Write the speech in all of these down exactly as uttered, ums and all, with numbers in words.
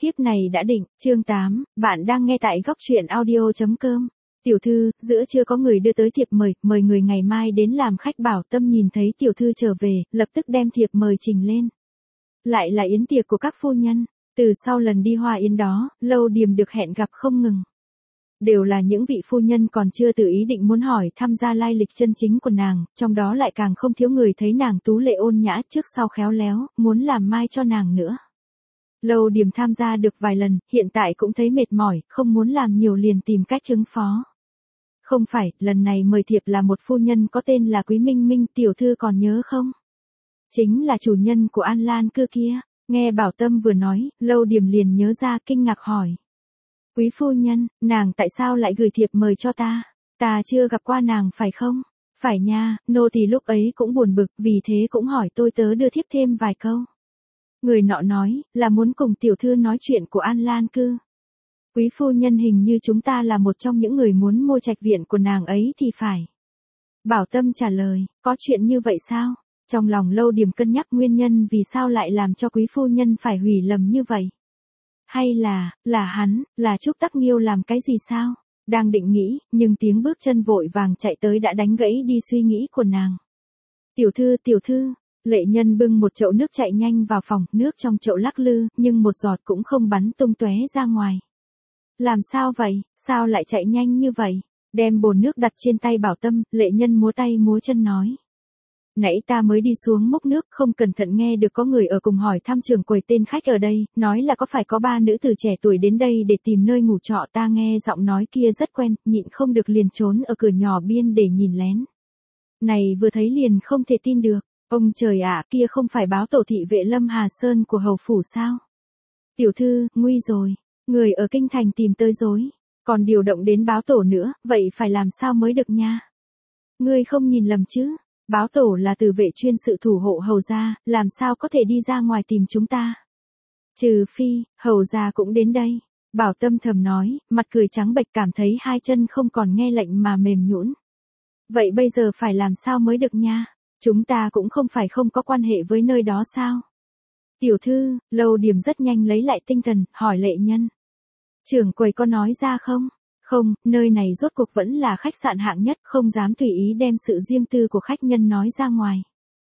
Kiếp này đã định, chương tám, bạn đang nghe tại góc truyện audio chấm com. Tiểu thư, giữa chưa có người đưa tới thiệp mời, mời người ngày mai đến làm khách. Bảo Tâm nhìn thấy tiểu thư trở về, lập tức đem thiệp mời trình lên. Lại là yến tiệc của các phu nhân, từ sau lần đi hoa yến đó, Lâu Điềm được hẹn gặp không ngừng. Đều là những vị phu nhân còn chưa tự ý định muốn hỏi tham gia lai lịch chân chính của nàng, trong đó lại càng không thiếu người thấy nàng tú lệ ôn nhã trước sau khéo léo, muốn làm mai cho nàng nữa. Lâu Điềm tham gia được vài lần, hiện tại cũng thấy mệt mỏi, không muốn làm nhiều liền tìm cách ứng phó. Không phải, lần này mời thiệp là một phu nhân có tên là Quý Minh Minh, tiểu thư còn nhớ không? Chính là chủ nhân của An Lan Cư kia. Nghe Bảo Tâm vừa nói, Lâu Điềm liền nhớ ra, kinh ngạc hỏi. Quý phu nhân, nàng tại sao lại gửi thiệp mời cho ta? Ta chưa gặp qua nàng phải không? Phải nha, nô tỳ lúc ấy cũng buồn bực, vì thế cũng hỏi tôi tớ đưa thiếp thêm vài câu. Người nọ nói, là muốn cùng tiểu thư nói chuyện của An Lan Cư. Quý phu nhân hình như chúng ta là một trong những người muốn mua trạch viện của nàng ấy thì phải. Bảo Tâm trả lời, có chuyện như vậy sao? Trong lòng Lâu Điềm cân nhắc nguyên nhân vì sao lại làm cho quý phu nhân phải hủy lầm như vậy. Hay là, là hắn, là Trúc Tắc Nghiêu làm cái gì sao? Đang định nghĩ, nhưng tiếng bước chân vội vàng chạy tới đã đánh gãy đi suy nghĩ của nàng. Tiểu thư, tiểu thư. Lệ Nhân bưng một chậu nước chạy nhanh vào phòng, nước trong chậu lắc lư, nhưng một giọt cũng không bắn tung tóe ra ngoài. Làm sao vậy, sao lại chạy nhanh như vậy? Đem bồn nước đặt trên tay Bảo Tâm, Lệ Nhân múa tay múa chân nói. Nãy ta mới đi xuống múc nước, không cẩn thận nghe được có người ở cùng hỏi thăm trưởng quầy tên khách ở đây, nói là có phải có ba nữ tử trẻ tuổi đến đây để tìm nơi ngủ trọ. Ta nghe giọng nói kia rất quen, nhịn không được liền trốn ở cửa nhỏ biên để nhìn lén. Này vừa thấy liền không thể tin được. Ông trời ạ, kia không phải báo tổ thị vệ Lâm Hà Sơn của hầu phủ sao? Tiểu thư, nguy rồi, người ở kinh thành tìm tới rối, còn điều động đến báo tổ nữa, vậy phải làm sao mới được nha? Ngươi không nhìn lầm chứ? Báo tổ là từ vệ chuyên sự thủ hộ hầu gia, làm sao có thể đi ra ngoài tìm chúng ta? Trừ phi, hầu gia cũng đến đây. Bảo Tâm thầm nói, mặt cười trắng bệch, cảm thấy hai chân không còn nghe lệnh mà mềm nhũn. Vậy bây giờ phải làm sao mới được nha? Chúng ta cũng không phải không có quan hệ với nơi đó sao? Tiểu thư, Lâu Điềm rất nhanh lấy lại tinh thần, hỏi Lệ Nhân. Trưởng quầy có nói ra không? Không, nơi này rốt cuộc vẫn là khách sạn hạng nhất, không dám tùy ý đem sự riêng tư của khách nhân nói ra ngoài.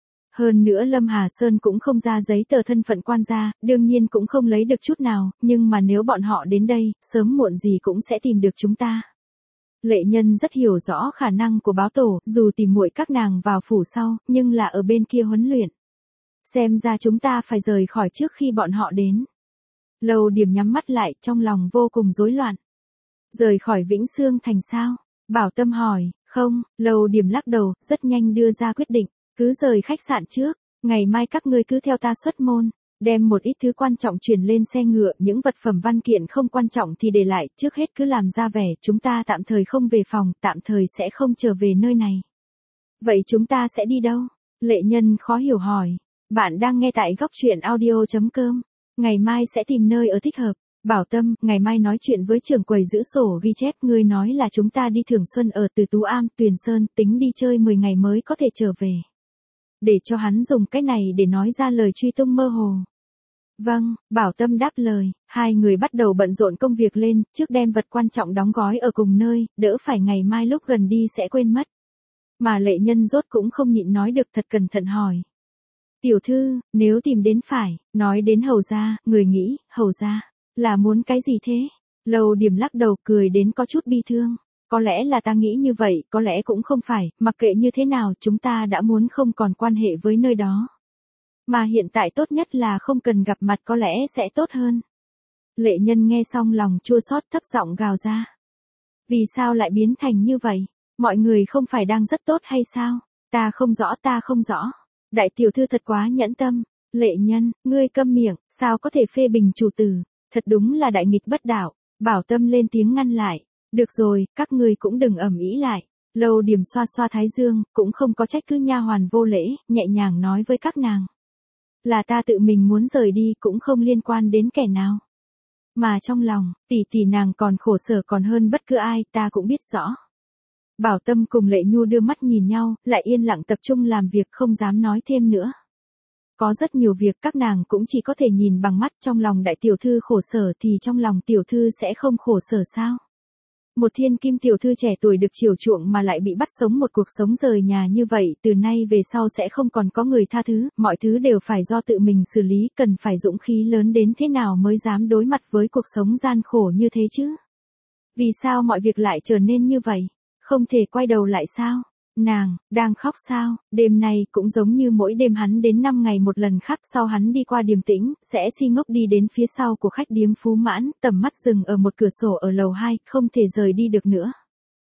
Hơn nữa Lâm Hà Sơn cũng không ra giấy tờ thân phận quan gia, đương nhiên cũng không lấy được chút nào, nhưng mà nếu bọn họ đến đây, sớm muộn gì cũng sẽ tìm được chúng ta. Lệ Nhân rất hiểu rõ khả năng của báo tổ, dù tìm muội các nàng vào phủ sau, nhưng là ở bên kia huấn luyện. Xem ra chúng ta phải rời khỏi trước khi bọn họ đến. Lâu Điềm nhắm mắt lại, trong lòng vô cùng rối loạn. Rời khỏi Vĩnh Xương thành sao? Bảo Tâm hỏi, không, Lâu Điềm lắc đầu, rất nhanh đưa ra quyết định, cứ rời khách sạn trước, ngày mai các ngươi cứ theo ta xuất môn. Đem một ít thứ quan trọng chuyển lên xe ngựa, những vật phẩm văn kiện không quan trọng thì để lại, trước hết cứ làm ra vẻ, chúng ta tạm thời không về phòng, tạm thời sẽ không trở về nơi này. Vậy chúng ta sẽ đi đâu? Lệ Nhân khó hiểu hỏi. Bạn đang nghe tại góc truyện audio chấm com. Ngày mai sẽ tìm nơi ở thích hợp. Bảo Tâm, ngày mai nói chuyện với trưởng quầy giữ sổ ghi chép, ngươi nói là chúng ta đi thường xuân ở từ Tú Am, Tuyền Sơn, tính đi chơi mười ngày mới có thể trở về. Để cho hắn dùng cách này để nói ra lời truy tung mơ hồ. Vâng, Bảo Tâm đáp lời, hai người bắt đầu bận rộn công việc lên, trước đem vật quan trọng đóng gói ở cùng nơi, đỡ phải ngày mai lúc gần đi sẽ quên mất. Mà Lệ Nhân rốt cũng không nhịn nói được, thật cẩn thận hỏi. Tiểu thư, nếu tìm đến phải, nói đến hầu gia, người nghĩ, hầu gia, là muốn cái gì thế? Lâu Điềm lắc đầu, cười đến có chút bi thương. Có lẽ là ta nghĩ như vậy, có lẽ cũng không phải, mặc kệ như thế nào chúng ta đã muốn không còn quan hệ với nơi đó. Mà hiện tại tốt nhất là không cần gặp mặt, có lẽ sẽ tốt hơn. Lệ Nhân nghe xong lòng chua xót, thấp giọng gào ra. Vì sao lại biến thành như vậy? Mọi người không phải đang rất tốt hay sao? Ta không rõ, ta không rõ. Đại tiểu thư thật quá nhẫn tâm. Lệ Nhân, ngươi câm miệng, sao có thể phê bình chủ tử? Thật đúng là đại nghịch bất đạo. Bảo Tâm lên tiếng ngăn lại. Được rồi, các ngươi cũng đừng ầm ĩ lại. Lâu Điềm xoa xoa thái dương, cũng không có trách cứ nha hoàn vô lễ, nhẹ nhàng nói với các nàng. Là ta tự mình muốn rời đi, cũng không liên quan đến kẻ nào. Mà trong lòng, tỷ tỷ nàng còn khổ sở còn hơn bất cứ ai, ta cũng biết rõ. Bảo Tâm cùng Lệ Nhu đưa mắt nhìn nhau, lại yên lặng tập trung làm việc, không dám nói thêm nữa. Có rất nhiều việc các nàng cũng chỉ có thể nhìn bằng mắt, trong lòng đại tiểu thư khổ sở thì trong lòng tiểu thư sẽ không khổ sở sao? Một thiên kim tiểu thư trẻ tuổi được chiều chuộng mà lại bị bắt sống một cuộc sống rời nhà như vậy, từ nay về sau sẽ không còn có người tha thứ, mọi thứ đều phải do tự mình xử lý, cần phải dũng khí lớn đến thế nào mới dám đối mặt với cuộc sống gian khổ như thế chứ? Vì sao mọi việc lại trở nên như vậy? Không thể quay đầu lại sao? Nàng, đang khóc sao? Đêm nay cũng giống như mỗi đêm hắn đến năm ngày một lần khác, sau hắn đi qua Điềm Tĩnh, sẽ si ngốc đi đến phía sau của khách điếm Phú Mãn, tầm mắt dừng ở một cửa sổ ở lầu hai, không thể rời đi được nữa.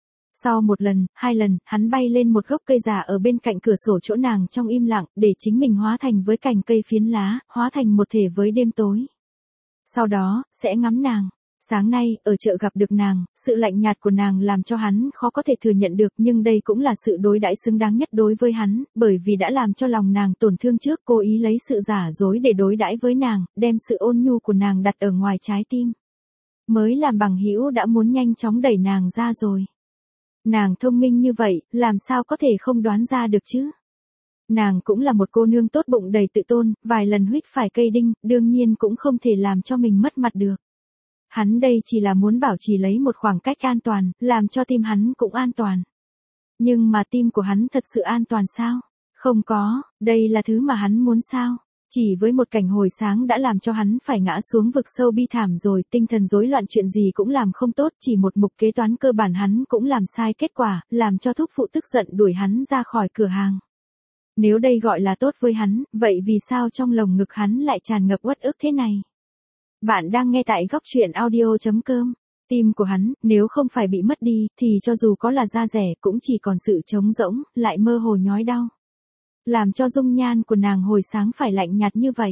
Sau một lần, hai lần, hắn bay lên một gốc cây già ở bên cạnh cửa sổ chỗ nàng trong im lặng, để chính mình hóa thành với cành cây phiến lá, hóa thành một thể với đêm tối. Sau đó, sẽ ngắm nàng. Sáng nay, ở chợ gặp được nàng, sự lạnh nhạt của nàng làm cho hắn khó có thể thừa nhận được, nhưng đây cũng là sự đối đãi xứng đáng nhất đối với hắn, bởi vì đã làm cho lòng nàng tổn thương trước, cố ý lấy sự giả dối để đối đãi với nàng, đem sự ôn nhu của nàng đặt ở ngoài trái tim. Mới làm bằng hữu đã muốn nhanh chóng đẩy nàng ra rồi. Nàng thông minh như vậy, làm sao có thể không đoán ra được chứ? Nàng cũng là một cô nương tốt bụng đầy tự tôn, vài lần huých phải cây đinh, đương nhiên cũng không thể làm cho mình mất mặt được. Hắn đây chỉ là muốn bảo trì lấy một khoảng cách an toàn, làm cho tim hắn cũng an toàn. Nhưng mà tim của hắn thật sự an toàn sao? Không có, đây là thứ mà hắn muốn sao? Chỉ với một cảnh hồi sáng đã làm cho hắn phải ngã xuống vực sâu bi thảm rồi, tinh thần rối loạn, chuyện gì cũng làm không tốt, chỉ một mục kế toán cơ bản hắn cũng làm sai, kết quả, làm cho thúc phụ tức giận đuổi hắn ra khỏi cửa hàng. Nếu đây gọi là tốt với hắn, vậy vì sao trong lồng ngực hắn lại tràn ngập uất ức thế này? Bạn đang nghe tại góc truyện audio chấm com. Tim của hắn, nếu không phải bị mất đi, thì cho dù có là da rẻ, cũng chỉ còn sự trống rỗng, lại mơ hồ nhói đau. Làm cho dung nhan của nàng hồi sáng phải lạnh nhạt như vậy.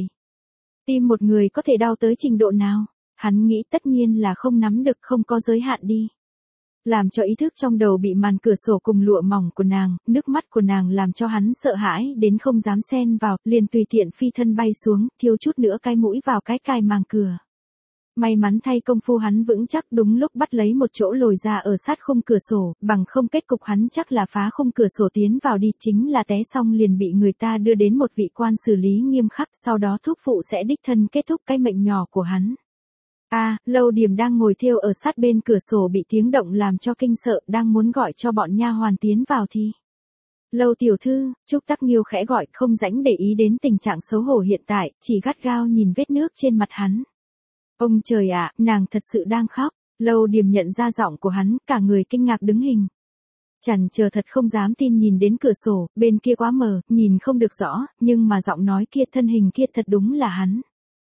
Tim một người có thể đau tới trình độ nào? Hắn nghĩ tất nhiên là không nắm được, không có giới hạn đi. Làm cho ý thức trong đầu bị màn cửa sổ cùng lụa mỏng của nàng, nước mắt của nàng làm cho hắn sợ hãi đến không dám xen vào, liền tùy tiện phi thân bay xuống, thiếu chút nữa cái mũi vào cái cài màng cửa. May mắn thay công phu hắn vững chắc đúng lúc bắt lấy một chỗ lồi ra ở sát khung cửa sổ, bằng không kết cục hắn chắc là phá khung cửa sổ tiến vào đi, chính là té xong liền bị người ta đưa đến một vị quan xử lý nghiêm khắc, sau đó thúc phụ sẽ đích thân kết thúc cái mệnh nhỏ của hắn. A, à, Lâu Điềm đang ngồi thêu ở sát bên cửa sổ bị tiếng động làm cho kinh sợ, đang muốn gọi cho bọn nha hoàn tiến vào thì. Lâu tiểu thư, Trúc Tắc Nghiêu khẽ gọi, không rảnh để ý đến tình trạng xấu hổ hiện tại, chỉ gắt gao nhìn vết nước trên mặt hắn. Ông trời ạ, nàng thật sự đang khóc. Lâu Điềm nhận ra giọng của hắn, cả người kinh ngạc đứng hình. Chần chờ thật không dám tin nhìn đến cửa sổ, bên kia quá mờ, nhìn không được rõ, nhưng mà giọng nói kia, thân hình kia thật đúng là hắn.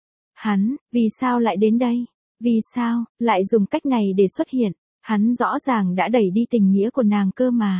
Hắn, vì sao lại đến đây? Vì sao, lại dùng cách này để xuất hiện? Hắn rõ ràng đã đẩy đi tình nghĩa của nàng cơ mà.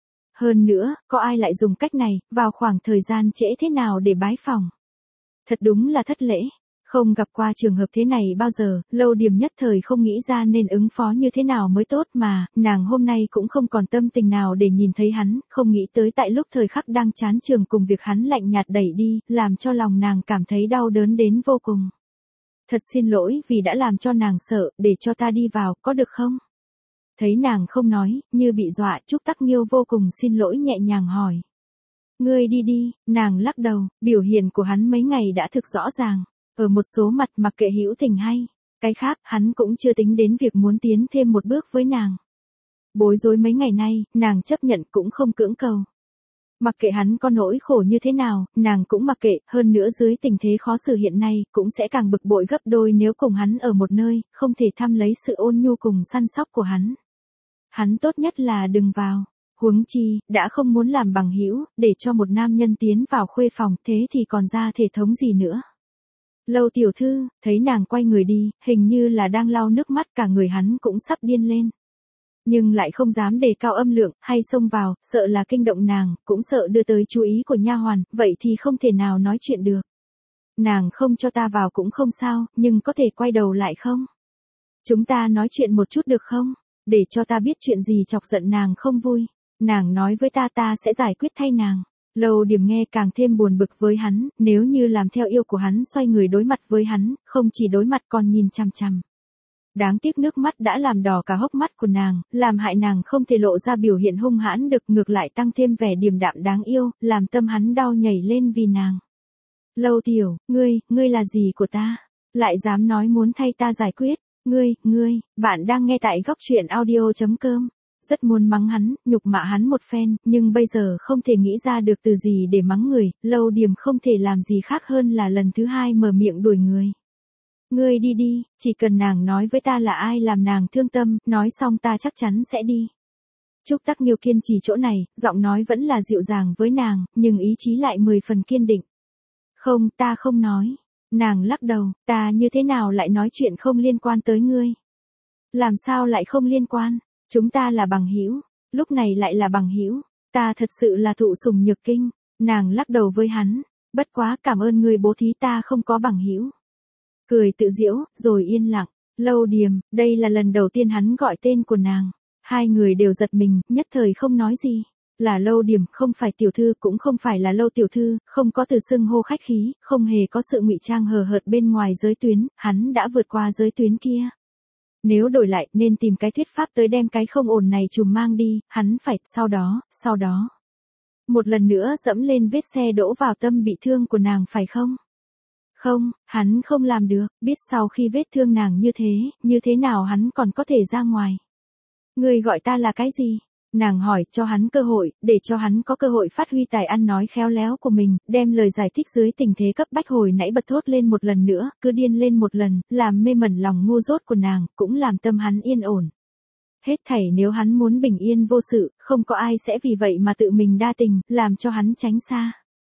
Hơn nữa, có ai lại dùng cách này, vào khoảng thời gian trễ thế nào để bái phỏng? Thật đúng là thất lễ. Không gặp qua trường hợp thế này bao giờ, Lâu Điềm nhất thời không nghĩ ra nên ứng phó như thế nào mới tốt mà, nàng hôm nay cũng không còn tâm tình nào để nhìn thấy hắn, không nghĩ tới tại lúc thời khắc đang chán trường cùng việc hắn lạnh nhạt đẩy đi, làm cho lòng nàng cảm thấy đau đớn đến vô cùng. Thật xin lỗi vì đã làm cho nàng sợ, để cho ta đi vào, có được không? Thấy nàng không nói, như bị dọa, Trúc Tắc Nghiêu vô cùng xin lỗi nhẹ nhàng hỏi. Ngươi đi đi, nàng lắc đầu, biểu hiện của hắn mấy ngày đã thực rõ ràng. Ở một số mặt mặc kệ hữu tình hay, cái khác, hắn cũng chưa tính đến việc muốn tiến thêm một bước với nàng. Bối rối mấy ngày nay, nàng chấp nhận cũng không cưỡng cầu. Mặc kệ hắn có nỗi khổ như thế nào, nàng cũng mặc kệ, hơn nữa dưới tình thế khó xử hiện nay, cũng sẽ càng bực bội gấp đôi nếu cùng hắn ở một nơi, không thể thăm lấy sự ôn nhu cùng săn sóc của hắn. Hắn tốt nhất là đừng vào. Huống chi, đã không muốn làm bằng hữu, để cho một nam nhân tiến vào khuê phòng, thế thì còn ra thể thống gì nữa. Lâu tiểu thư, thấy nàng quay người đi, hình như là đang lau nước mắt, cả người hắn cũng sắp điên lên. Nhưng lại không dám đề cao âm lượng, hay xông vào, sợ là kinh động nàng, cũng sợ đưa tới chú ý của nha hoàn, vậy thì không thể nào nói chuyện được. Nàng không cho ta vào cũng không sao, nhưng có thể quay đầu lại không? Chúng ta nói chuyện một chút được không? Để cho ta biết chuyện gì chọc giận nàng không vui. Nàng nói với ta, ta sẽ giải quyết thay nàng. Lâu Điềm nghe càng thêm buồn bực với hắn, nếu như làm theo yêu của hắn, xoay người đối mặt với hắn, không chỉ đối mặt còn nhìn chằm chằm. Đáng tiếc nước mắt đã làm đỏ cả hốc mắt của nàng, làm hại nàng không thể lộ ra biểu hiện hung hãn được, ngược lại tăng thêm vẻ điềm đạm đáng yêu, làm tâm hắn đau nhảy lên vì nàng. Lâu Tiểu, ngươi, ngươi là gì của ta? Lại dám nói muốn thay ta giải quyết? Ngươi, ngươi, bạn đang nghe tại góc truyện audio.com. Rất muốn mắng hắn, nhục mạ hắn một phen, nhưng bây giờ không thể nghĩ ra được từ gì để mắng người, Lâu Điềm không thể làm gì khác hơn là lần thứ hai mở miệng đuổi người. Ngươi đi đi, chỉ cần nàng nói với ta là ai làm nàng thương tâm, nói xong ta chắc chắn sẽ đi. Trúc Tắc Nghiêu kiên trì chỗ này, giọng nói vẫn là dịu dàng với nàng, nhưng ý chí lại mười phần kiên định. Không, ta không nói. Nàng lắc đầu, ta như thế nào lại nói chuyện không liên quan tới ngươi? Làm sao lại không liên quan? Chúng ta là bằng hữu, lúc này lại là bằng hữu, ta thật sự là thụ sủng nhược kinh. Nàng lắc đầu với hắn, bất quá cảm ơn ngươi bố thí ta không có bằng hữu. Cười tự giễu, rồi yên lặng. Lâu Điềm, đây là lần đầu tiên hắn gọi tên của nàng. Hai người đều giật mình, nhất thời không nói gì. Là Lâu Điềm, không phải tiểu thư, cũng không phải là Lâu tiểu thư, không có từ xưng hô khách khí, không hề có sự ngụy trang hờ hợt bên ngoài giới tuyến, hắn đã vượt qua giới tuyến kia. Nếu đổi lại, nên tìm cái thuyết pháp tới đem cái không ổn này trùm mang đi, hắn phải, sau đó, sau đó. Một lần nữa dẫm lên vết xe đỗ vào tâm bị thương của nàng phải không? Không, hắn không làm được, biết sau khi vết thương nàng như thế, như thế nào hắn còn có thể ra ngoài. Ngươi gọi ta là cái gì? Nàng hỏi, cho hắn cơ hội, để cho hắn có cơ hội phát huy tài ăn nói khéo léo của mình, đem lời giải thích dưới tình thế cấp bách hồi nãy bật thốt lên một lần nữa, cứ điên lên một lần, làm mê mẩn lòng ngu dốt của nàng, cũng làm tâm hắn yên ổn. Hết thảy nếu hắn muốn bình yên vô sự, không có ai sẽ vì vậy mà tự mình đa tình, làm cho hắn tránh xa.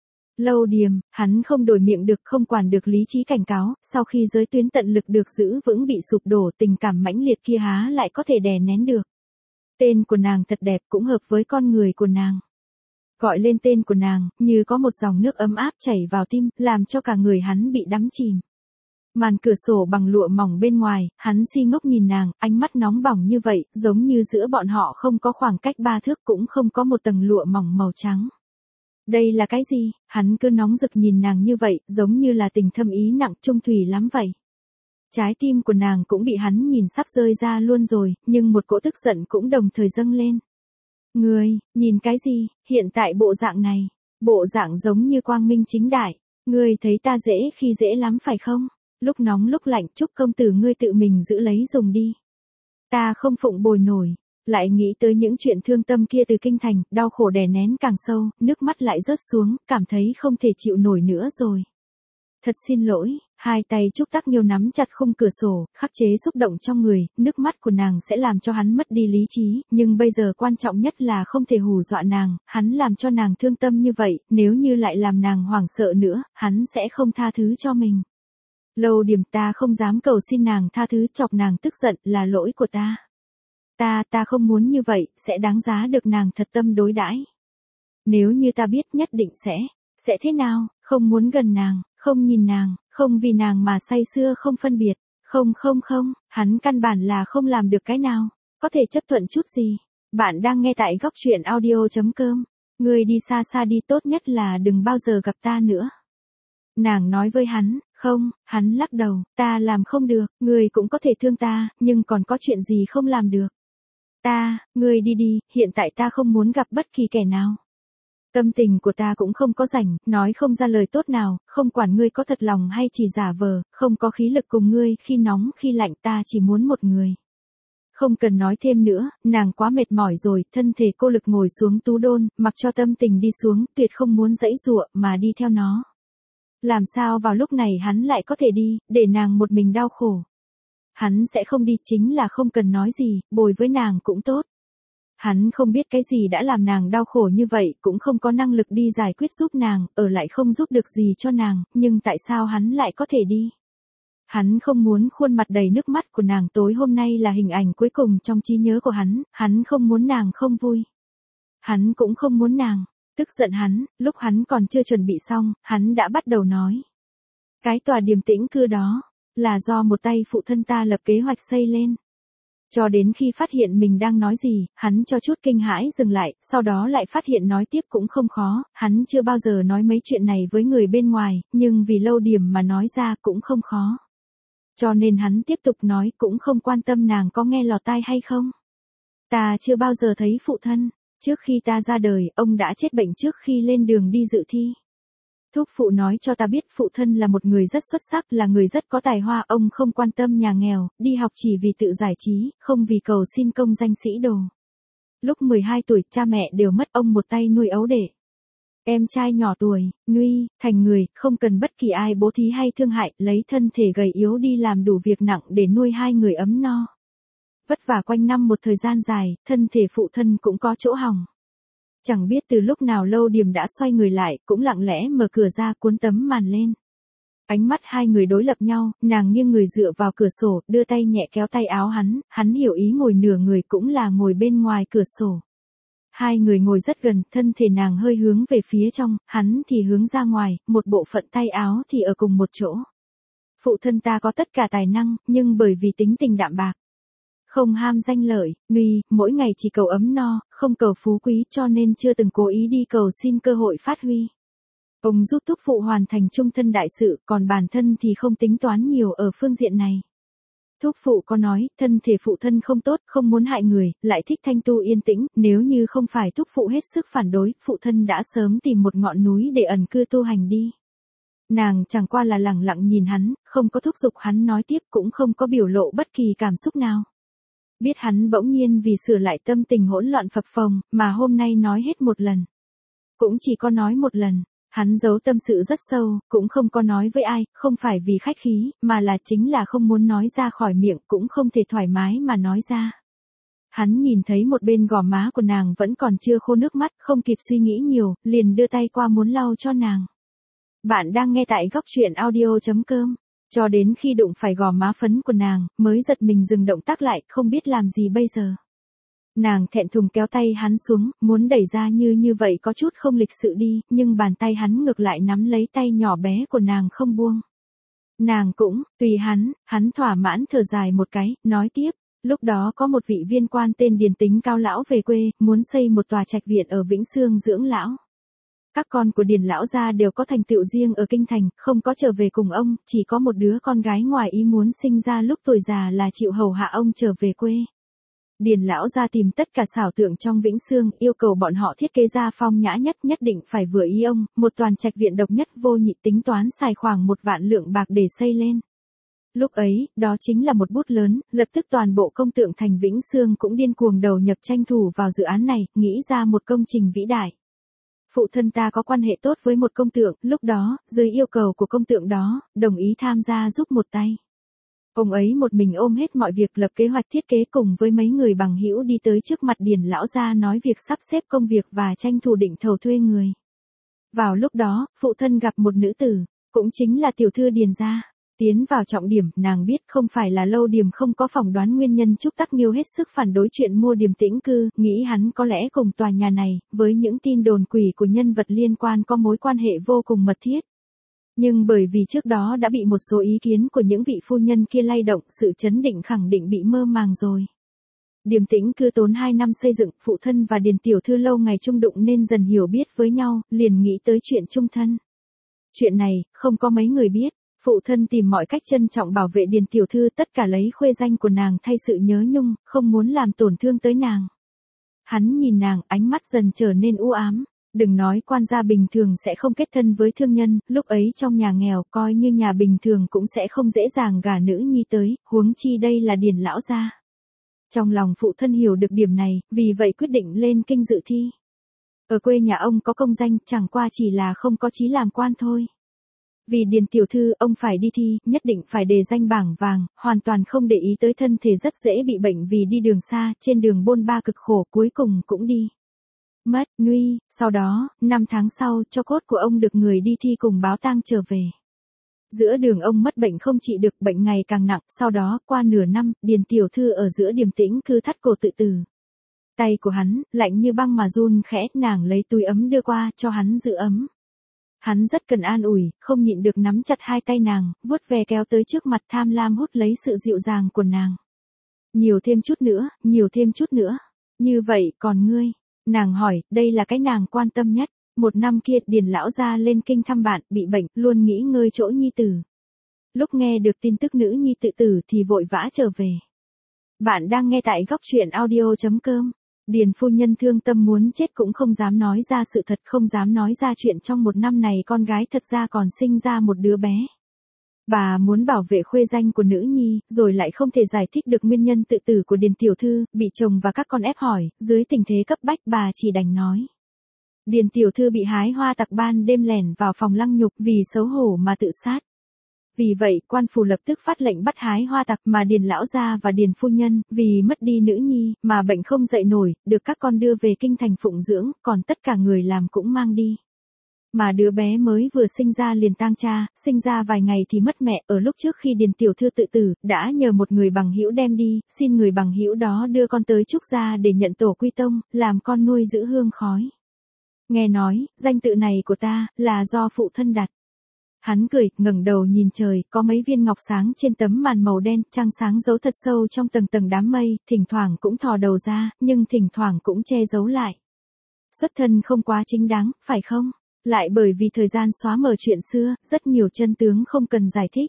Lâu Điềm, hắn không đổi miệng được, không quản được lý trí cảnh cáo, sau khi giới tuyến tận lực được giữ vững bị sụp đổ, tình cảm mãnh liệt kia há lại có thể đè nén được. Tên của nàng thật đẹp, cũng hợp với con người của nàng. Gọi lên tên của nàng, như có một dòng nước ấm áp chảy vào tim, làm cho cả người hắn bị đắm chìm. Màn cửa sổ bằng lụa mỏng bên ngoài, hắn si ngốc nhìn nàng, ánh mắt nóng bỏng như vậy, giống như giữa bọn họ không có khoảng cách ba thước, cũng không có một tầng lụa mỏng màu trắng. Đây là cái gì? Hắn cứ nóng rực nhìn nàng như vậy, giống như là tình thâm ý nặng trung thủy lắm vậy. Trái tim của nàng cũng bị hắn nhìn sắp rơi ra luôn rồi, nhưng một cỗ tức giận cũng đồng thời dâng lên. Ngươi, nhìn cái gì, hiện tại bộ dạng này, bộ dạng giống như quang minh chính đại, ngươi thấy ta dễ khi dễ lắm phải không? Lúc nóng lúc lạnh, chúc công tử ngươi tự mình giữ lấy dùng đi. Ta không phụng bồi nổi. Lại nghĩ tới những chuyện thương tâm kia từ kinh thành, đau khổ đè nén càng sâu, nước mắt lại rớt xuống, cảm thấy không thể chịu nổi nữa rồi. Thật xin lỗi, hai tay Trúc Tắc Nghiêu nắm chặt khung cửa sổ, khắc chế xúc động trong người, nước mắt của nàng sẽ làm cho hắn mất đi lý trí, nhưng bây giờ quan trọng nhất là không thể hù dọa nàng, hắn làm cho nàng thương tâm như vậy, nếu như lại làm nàng hoảng sợ nữa, hắn sẽ không tha thứ cho mình. Lâu Điềm, ta không dám cầu xin nàng tha thứ, chọc nàng tức giận, là lỗi của ta. Ta, ta không muốn như vậy, sẽ đáng giá được nàng thật tâm đối đãi. Nếu như ta biết nhất định sẽ, sẽ thế nào, không muốn gần nàng, không nhìn nàng, không vì nàng mà say sưa không phân biệt, không không không, hắn căn bản là không làm được cái nào, có thể chấp thuận chút gì. Bạn đang nghe tại góc truyện audio.com, ngươi đi xa xa đi, tốt nhất là đừng bao giờ gặp ta nữa. Nàng nói với hắn, không, hắn lắc đầu, ta làm không được, ngươi cũng có thể thương ta, nhưng còn có chuyện gì không làm được. Ta, ngươi đi đi, hiện tại ta không muốn gặp bất kỳ kẻ nào. Tâm tình của ta cũng không có rảnh, nói không ra lời tốt nào, không quản ngươi có thật lòng hay chỉ giả vờ, không có khí lực cùng ngươi, khi nóng khi lạnh ta chỉ muốn một người. Không cần nói thêm nữa, nàng quá mệt mỏi rồi, thân thể cô lực ngồi xuống tú đôn, mặc cho tâm tình đi xuống, tuyệt không muốn giãy giụa mà đi theo nó. Làm sao vào lúc này hắn lại có thể đi, để nàng một mình đau khổ. Hắn sẽ không đi, chính là không cần nói gì, bồi với nàng cũng tốt. Hắn không biết cái gì đã làm nàng đau khổ như vậy, cũng không có năng lực đi giải quyết giúp nàng, ở lại không giúp được gì cho nàng, nhưng tại sao hắn lại có thể đi? Hắn không muốn khuôn mặt đầy nước mắt của nàng tối hôm nay là hình ảnh cuối cùng trong trí nhớ của hắn, hắn không muốn nàng không vui. Hắn cũng không muốn nàng tức giận hắn, lúc hắn còn chưa chuẩn bị xong, hắn đã bắt đầu nói. Cái tòa Điềm Tĩnh Cư đó, là do một tay phụ thân ta lập kế hoạch xây lên. Cho đến khi phát hiện mình đang nói gì, hắn cho chút kinh hãi dừng lại, sau đó lại phát hiện nói tiếp cũng không khó, hắn chưa bao giờ nói mấy chuyện này với người bên ngoài, nhưng vì Lâu Điềm mà nói ra cũng không khó. Cho nên hắn tiếp tục nói, cũng không quan tâm nàng có nghe lọt tai hay không. Ta chưa bao giờ thấy phụ thân, trước khi ta ra đời, ông đã chết bệnh trước khi lên đường đi dự thi. Thúc phụ nói cho ta biết phụ thân là một người rất xuất sắc, là người rất có tài hoa, ông không quan tâm nhà nghèo, đi học chỉ vì tự giải trí, không vì cầu xin công danh sĩ đồ. Lúc mười hai tuổi, cha mẹ đều mất, ông một tay nuôi ấu đệ. Em trai nhỏ tuổi, nuôi, thành người, không cần bất kỳ ai bố thí hay thương hại, lấy thân thể gầy yếu đi làm đủ việc nặng để nuôi hai người ấm no. Vất vả quanh năm một thời gian dài, thân thể phụ thân cũng có chỗ hỏng. Chẳng biết từ lúc nào Lâu Điềm đã xoay người lại, cũng lặng lẽ mở cửa ra cuốn tấm màn lên. Ánh mắt hai người đối lập nhau, nàng nghiêng người dựa vào cửa sổ, đưa tay nhẹ kéo tay áo hắn, hắn hiểu ý ngồi nửa người cũng là ngồi bên ngoài cửa sổ. Hai người ngồi rất gần, thân thể nàng hơi hướng về phía trong, hắn thì hướng ra ngoài, một bộ phận tay áo thì ở cùng một chỗ. Phụ thân ta có tất cả tài năng, nhưng bởi vì tính tình đạm bạc, không ham danh lợi, nuy, mỗi ngày chỉ cầu ấm no, không cầu phú quý, cho nên chưa từng cố ý đi cầu xin cơ hội phát huy. Ông giúp thúc phụ hoàn thành chung thân đại sự, còn bản thân thì không tính toán nhiều ở phương diện này. Thúc phụ có nói, thân thể phụ thân không tốt, không muốn hại người, lại thích thanh tu yên tĩnh, nếu như không phải thúc phụ hết sức phản đối, phụ thân đã sớm tìm một ngọn núi để ẩn cư tu hành đi. Nàng chẳng qua là lẳng lặng nhìn hắn, không có thúc giục hắn nói tiếp, cũng không có biểu lộ bất kỳ cảm xúc nào. Biết hắn bỗng nhiên vì sửa lại tâm tình hỗn loạn phập phồng, mà hôm nay nói hết một lần. Cũng chỉ có nói một lần, hắn giấu tâm sự rất sâu, cũng không có nói với ai, không phải vì khách khí, mà là chính là không muốn nói ra khỏi miệng, cũng không thể thoải mái mà nói ra. Hắn nhìn thấy một bên gò má của nàng vẫn còn chưa khô nước mắt, không kịp suy nghĩ nhiều, liền đưa tay qua muốn lau cho nàng. Bạn đang nghe tại góc truyện audio chấm com. Cho đến khi đụng phải gò má phấn của nàng, mới giật mình dừng động tác lại, không biết làm gì bây giờ. Nàng thẹn thùng kéo tay hắn xuống, muốn đẩy ra như như vậy có chút không lịch sự đi, nhưng bàn tay hắn ngược lại nắm lấy tay nhỏ bé của nàng không buông. Nàng cũng, tùy hắn, hắn thỏa mãn thở dài một cái, nói tiếp, lúc đó có một vị viên quan tên Điền Tính Cao lão về quê, muốn xây một tòa trạch viện ở Vĩnh Xương dưỡng lão. Các con của Điền lão gia đều có thành tựu riêng ở kinh thành, không có trở về cùng ông, chỉ có một đứa con gái ngoài ý muốn sinh ra lúc tuổi già là chịu hầu hạ ông trở về quê. Điền lão gia tìm tất cả xảo tượng trong Vĩnh Xương, yêu cầu bọn họ thiết kế ra phong nhã nhất, nhất định phải vừa ý ông, một toàn trạch viện độc nhất vô nhị, tính toán xài khoảng một vạn lượng bạc để xây lên. Lúc ấy, đó chính là một bút lớn, lập tức toàn bộ công tượng thành Vĩnh Xương cũng điên cuồng đầu nhập tranh thủ vào dự án này, nghĩ ra một công trình vĩ đại. Phụ thân ta có quan hệ tốt với một công tượng, lúc đó, dưới yêu cầu của công tượng đó, đồng ý tham gia giúp một tay. Ông ấy một mình ôm hết mọi việc, lập kế hoạch thiết kế cùng với mấy người bằng hữu đi tới trước mặt Điền lão gia nói việc sắp xếp công việc và tranh thủ định thầu thuê người. Vào lúc đó, phụ thân gặp một nữ tử, cũng chính là tiểu thư Điền gia. Tiến vào trọng điểm, nàng biết không phải là Lâu Điềm không có phỏng đoán nguyên nhân Trúc Tắc Nghiêu hết sức phản đối chuyện mua Điềm Tĩnh Cư, nghĩ hắn có lẽ cùng tòa nhà này, với những tin đồn quỷ của nhân vật liên quan có mối quan hệ vô cùng mật thiết. Nhưng bởi vì trước đó đã bị một số ý kiến của những vị phu nhân kia lay động, sự chấn định khẳng định bị mơ màng rồi. Điềm Tĩnh Cư tốn hai năm xây dựng, phụ thân và Điền tiểu thư lâu ngày chung đụng nên dần hiểu biết với nhau, liền nghĩ tới chuyện chung thân. Chuyện này, không có mấy người biết. Phụ thân tìm mọi cách trân trọng bảo vệ Điền tiểu thư, tất cả lấy khuê danh của nàng thay sự nhớ nhung, không muốn làm tổn thương tới nàng. Hắn nhìn nàng, ánh mắt dần trở nên u ám. Đừng nói quan gia bình thường sẽ không kết thân với thương nhân, lúc ấy trong nhà nghèo coi như nhà bình thường cũng sẽ không dễ dàng gả nữ nhi tới, huống chi đây là Điền lão gia. Trong lòng phụ thân hiểu được điểm này, vì vậy quyết định lên kinh dự thi. Ở quê nhà ông có công danh, chẳng qua chỉ là không có chí làm quan thôi. Vì Điền tiểu thư, ông phải đi thi, nhất định phải đề danh bảng vàng, hoàn toàn không để ý tới thân thể rất dễ bị bệnh vì đi đường xa, trên đường bôn ba cực khổ, cuối cùng cũng đi mất, nuy, sau đó, năm tháng sau, cho cốt của ông được người đi thi cùng báo tang trở về. Giữa đường ông mất bệnh không trị được, bệnh ngày càng nặng, sau đó, qua nửa năm, Điền tiểu thư ở giữa Điềm Tĩnh Cư thắt cổ tự tử. Tay của hắn, lạnh như băng mà run khẽ, nàng lấy túi ấm đưa qua, cho hắn giữ ấm. Hắn rất cần an ủi, không nhịn được nắm chặt hai tay nàng, vuốt ve kéo tới trước mặt, tham lam hút lấy sự dịu dàng của nàng. Nhiều thêm chút nữa, nhiều thêm chút nữa. Như vậy, còn ngươi? Nàng hỏi, đây là cái nàng quan tâm nhất. Một năm kia, Điền lão gia lên kinh thăm bạn, bị bệnh, luôn nghỉ ngơi chỗ nhi tử. Lúc nghe được tin tức nữ nhi tự tử thì vội vã trở về. Bạn đang nghe tại góc truyện audio chấm com. Điền phu nhân thương tâm muốn chết cũng không dám nói ra sự thật, không dám nói ra chuyện trong một năm này con gái thật ra còn sinh ra một đứa bé. Bà muốn bảo vệ khuê danh của nữ nhi, rồi lại không thể giải thích được nguyên nhân tự tử của Điền tiểu thư, bị chồng và các con ép hỏi, dưới tình thế cấp bách bà chỉ đành nói. Điền tiểu thư bị hái hoa tặc ban đêm lẻn vào phòng lăng nhục vì xấu hổ mà tự sát. Vì vậy, quan phủ lập tức phát lệnh bắt hái hoa tặc, mà Điền lão gia và Điền phu nhân, vì mất đi nữ nhi, mà bệnh không dậy nổi, được các con đưa về kinh thành phụng dưỡng, còn tất cả người làm cũng mang đi. Mà đứa bé mới vừa sinh ra liền tang cha, sinh ra vài ngày thì mất mẹ, ở lúc trước khi Điền tiểu thư tự tử, đã nhờ một người bằng hữu đem đi, xin người bằng hữu đó đưa con tới Trúc gia để nhận tổ quy tông, làm con nuôi giữ hương khói. Nghe nói, danh tự này của ta, là do phụ thân đặt. Hắn cười, ngẩng đầu nhìn trời, có mấy viên ngọc sáng trên tấm màn màu đen, trăng sáng giấu thật sâu trong tầng tầng đám mây, thỉnh thoảng cũng thò đầu ra, nhưng thỉnh thoảng cũng che giấu lại. Xuất thân không quá chính đáng, phải không? Lại bởi vì thời gian xóa mờ chuyện xưa, rất nhiều chân tướng không cần giải thích.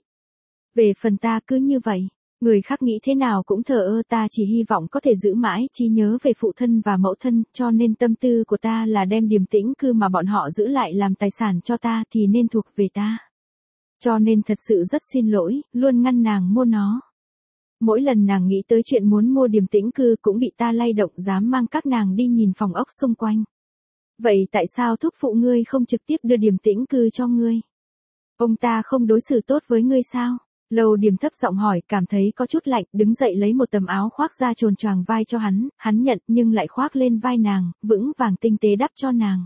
Về phần ta cứ như vậy, người khác nghĩ thế nào cũng thờ ơ, ta chỉ hy vọng có thể giữ mãi trí nhớ về phụ thân và mẫu thân, cho nên tâm tư của ta là đem Điềm Tĩnh Cư mà bọn họ giữ lại làm tài sản cho ta thì nên thuộc về ta. Cho nên thật sự rất xin lỗi, luôn ngăn nàng mua nó. Mỗi lần nàng nghĩ tới chuyện muốn mua Điềm Tĩnh Cư cũng bị ta lay động, dám mang các nàng đi nhìn phòng ốc xung quanh. Vậy tại sao thúc phụ ngươi không trực tiếp đưa Điềm Tĩnh Cư cho ngươi? Ông ta không đối xử tốt với ngươi sao? Lâu Điềm thấp giọng hỏi, cảm thấy có chút lạnh, đứng dậy lấy một tấm áo khoác ra chồn choàng vai cho hắn, hắn nhận nhưng lại khoác lên vai nàng, vững vàng tinh tế đắp cho nàng.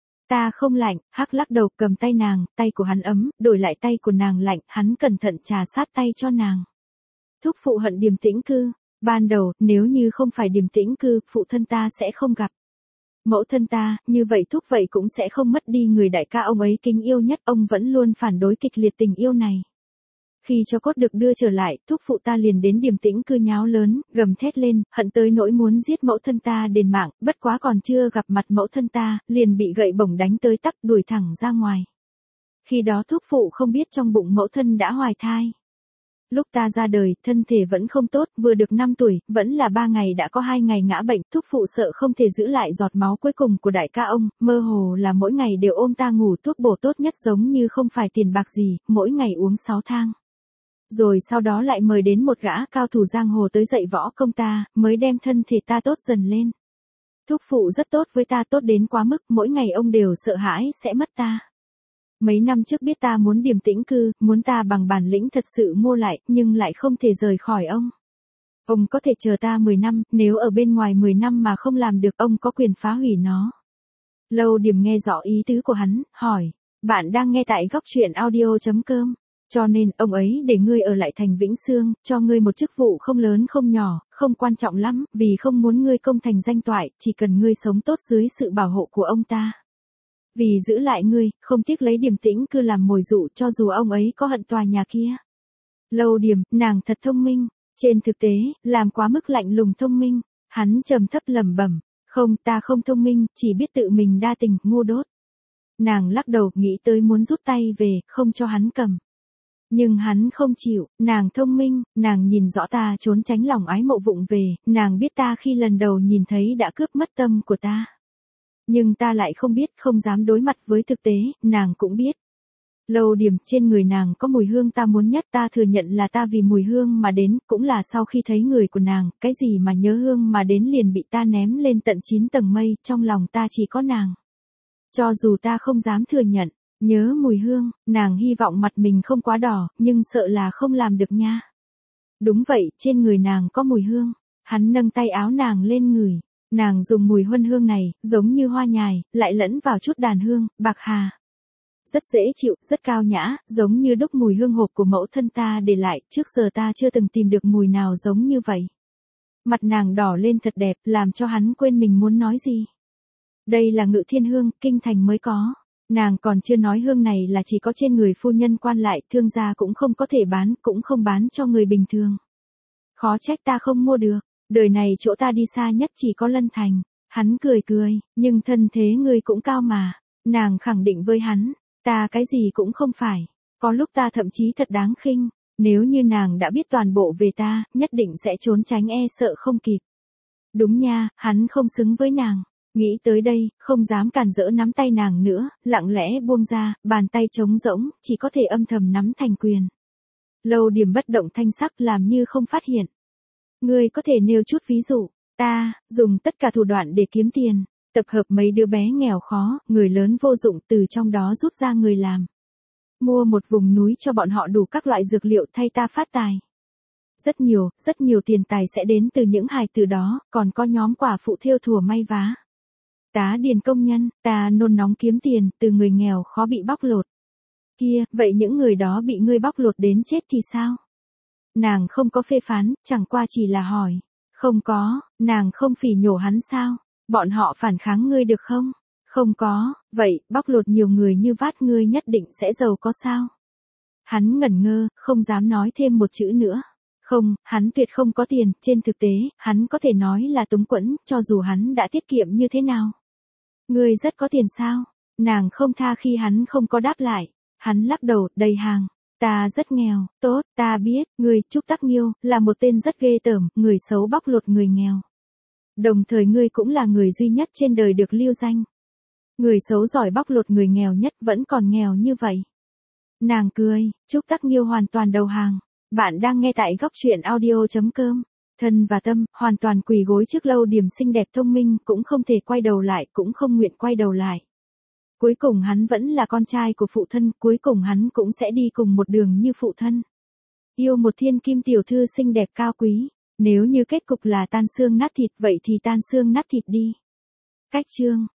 Ta không lạnh, Hắc lắc đầu, cầm tay nàng, tay của hắn ấm, đổi lại tay của nàng lạnh, hắn cẩn thận trà sát tay cho nàng. Thúc phụ hận Điềm Tĩnh Cư, ban đầu, nếu như không phải Điềm Tĩnh Cư, phụ thân ta sẽ không gặp. Mẫu thân ta, như vậy thúc vậy cũng sẽ không mất đi người đại ca ông ấy kính yêu nhất, ông vẫn luôn phản đối kịch liệt tình yêu này. Khi cho cốt được đưa trở lại, thúc phụ ta liền đến Điềm Tĩnh Cư nháo lớn, gầm thét lên, hận tới nỗi muốn giết mẫu thân ta đền mạng, bất quá còn chưa gặp mặt mẫu thân ta, liền bị gậy bổng đánh tới tắc, đuổi thẳng ra ngoài. Khi đó thúc phụ không biết trong bụng mẫu thân đã hoài thai. Lúc ta ra đời, thân thể vẫn không tốt, vừa được năm tuổi, vẫn là ba ngày đã có hai ngày ngã bệnh, thúc phụ sợ không thể giữ lại giọt máu cuối cùng của đại ca ông, mơ hồ là mỗi ngày đều ôm ta ngủ, thuốc bổ tốt nhất giống như không phải tiền bạc gì, mỗi ngày uống sáu thang. Rồi sau đó lại mời đến một gã cao thủ giang hồ tới dạy võ công ta, mới đem thân thể ta tốt dần lên. Thúc phụ rất tốt với ta, tốt đến quá mức, mỗi ngày ông đều sợ hãi sẽ mất ta. Mấy năm trước biết ta muốn Điềm Tĩnh Cư, muốn ta bằng bản lĩnh thật sự mua lại, nhưng lại không thể rời khỏi ông. Ông có thể chờ ta mười năm, nếu ở bên ngoài mười năm mà không làm được, ông có quyền phá hủy nó. Lâu Điềm nghe rõ ý tứ của hắn, hỏi, bạn đang nghe tại góc truyện audio chấm com. Cho nên, ông ấy để ngươi ở lại thành Vĩnh Xương, cho ngươi một chức vụ không lớn không nhỏ, không quan trọng lắm, vì không muốn ngươi công thành danh toại, chỉ cần ngươi sống tốt dưới sự bảo hộ của ông ta. Vì giữ lại ngươi, không tiếc lấy Điềm Tĩnh Cư làm mồi dụ, cho dù ông ấy có hận tòa nhà kia. Lâu Điềm, nàng thật thông minh, trên thực tế, làm quá mức lạnh lùng thông minh. Hắn trầm thấp lẩm bẩm, không, ta không thông minh, chỉ biết tự mình đa tình, ngu dốt. Nàng lắc đầu, nghĩ tới muốn rút tay về, không cho hắn cầm. Nhưng hắn không chịu, nàng thông minh, nàng nhìn rõ ta trốn tránh lòng ái mộ vụng về, nàng biết ta khi lần đầu nhìn thấy đã cướp mất tâm của ta. Nhưng ta lại không biết, không dám đối mặt với thực tế, nàng cũng biết. Lâu Điềm, trên người nàng có mùi hương ta muốn nhất, ta thừa nhận là ta vì mùi hương mà đến, cũng là sau khi thấy người của nàng, cái gì mà nhớ hương mà đến liền bị ta ném lên tận chín tầng mây, trong lòng ta chỉ có nàng. Cho dù ta không dám thừa nhận, nhớ mùi hương, nàng hy vọng mặt mình không quá đỏ, nhưng sợ là không làm được nha. Đúng vậy, trên người nàng có mùi hương, hắn nâng tay áo nàng lên ngửi. Nàng dùng mùi huân hương này, giống như hoa nhài, lại lẫn vào chút đàn hương, bạc hà. Rất dễ chịu, rất cao nhã, giống như đúc mùi hương hộp của mẫu thân ta để lại, trước giờ ta chưa từng tìm được mùi nào giống như vậy. Mặt nàng đỏ lên thật đẹp, làm cho hắn quên mình muốn nói gì. Đây là Ngự Thiên Hương, kinh thành mới có. Nàng còn chưa nói hương này là chỉ có trên người phu nhân quan lại, thương gia cũng không có thể bán, cũng không bán cho người bình thường. Khó trách ta không mua được. Đời này chỗ ta đi xa nhất chỉ có Lân Thành. Hắn cười cười, nhưng thân thế ngươi cũng cao mà. Nàng khẳng định với hắn, ta cái gì cũng không phải. Có lúc ta thậm chí thật đáng khinh. Nếu như nàng đã biết toàn bộ về ta, nhất định sẽ trốn tránh e sợ không kịp. Đúng nha, hắn không xứng với nàng. Nghĩ tới đây, không dám cản rỡ nắm tay nàng nữa, lặng lẽ buông ra, bàn tay trống rỗng, chỉ có thể âm thầm nắm thành quyền. Lâu Điểm bất động thanh sắc làm như không phát hiện. Ngươi có thể nêu chút ví dụ, ta, dùng tất cả thủ đoạn để kiếm tiền, tập hợp mấy đứa bé nghèo khó, người lớn vô dụng từ trong đó rút ra người làm. Mua một vùng núi cho bọn họ đủ các loại dược liệu thay ta phát tài. Rất nhiều, rất nhiều tiền tài sẽ đến từ những hài từ đó, còn có nhóm quả phụ thêu thùa may vá. Tá điền công nhân, ta nôn nóng kiếm tiền, từ người nghèo khó bị bóc lột. Kia, vậy những người đó bị ngươi bóc lột đến chết thì sao? Nàng không có phê phán, chẳng qua chỉ là hỏi. Không có, nàng không phỉ nhổ hắn sao? Bọn họ phản kháng ngươi được không? Không có, vậy, bóc lột nhiều người như vát ngươi nhất định sẽ giàu có sao? Hắn ngẩn ngơ, không dám nói thêm một chữ nữa. Không, hắn tuyệt không có tiền, trên thực tế, hắn có thể nói là túng quẫn, cho dù hắn đã tiết kiệm như thế nào. Ngươi rất có tiền sao? Nàng không tha khi hắn không có đáp lại. Hắn lắc đầu, đầy hàng. Ta rất nghèo, tốt, ta biết, ngươi, Trúc Tắc Nghiêu, là một tên rất ghê tởm, người xấu bóc lột người nghèo. Đồng thời ngươi cũng là người duy nhất trên đời được lưu danh. Người xấu giỏi bóc lột người nghèo nhất vẫn còn nghèo như vậy. Nàng cười, Trúc Tắc Nghiêu hoàn toàn đầu hàng. Bạn đang nghe tại góc truyện audio chấm com. Thân và tâm, hoàn toàn quỳ gối trước Lâu Điểm xinh đẹp thông minh, cũng không thể quay đầu lại, cũng không nguyện quay đầu lại. Cuối cùng hắn vẫn là con trai của phụ thân, cuối cùng hắn cũng sẽ đi cùng một đường như phụ thân. Yêu một thiên kim tiểu thư xinh đẹp cao quý. Nếu như kết cục là tan xương nát thịt vậy thì tan xương nát thịt đi. Cách chương.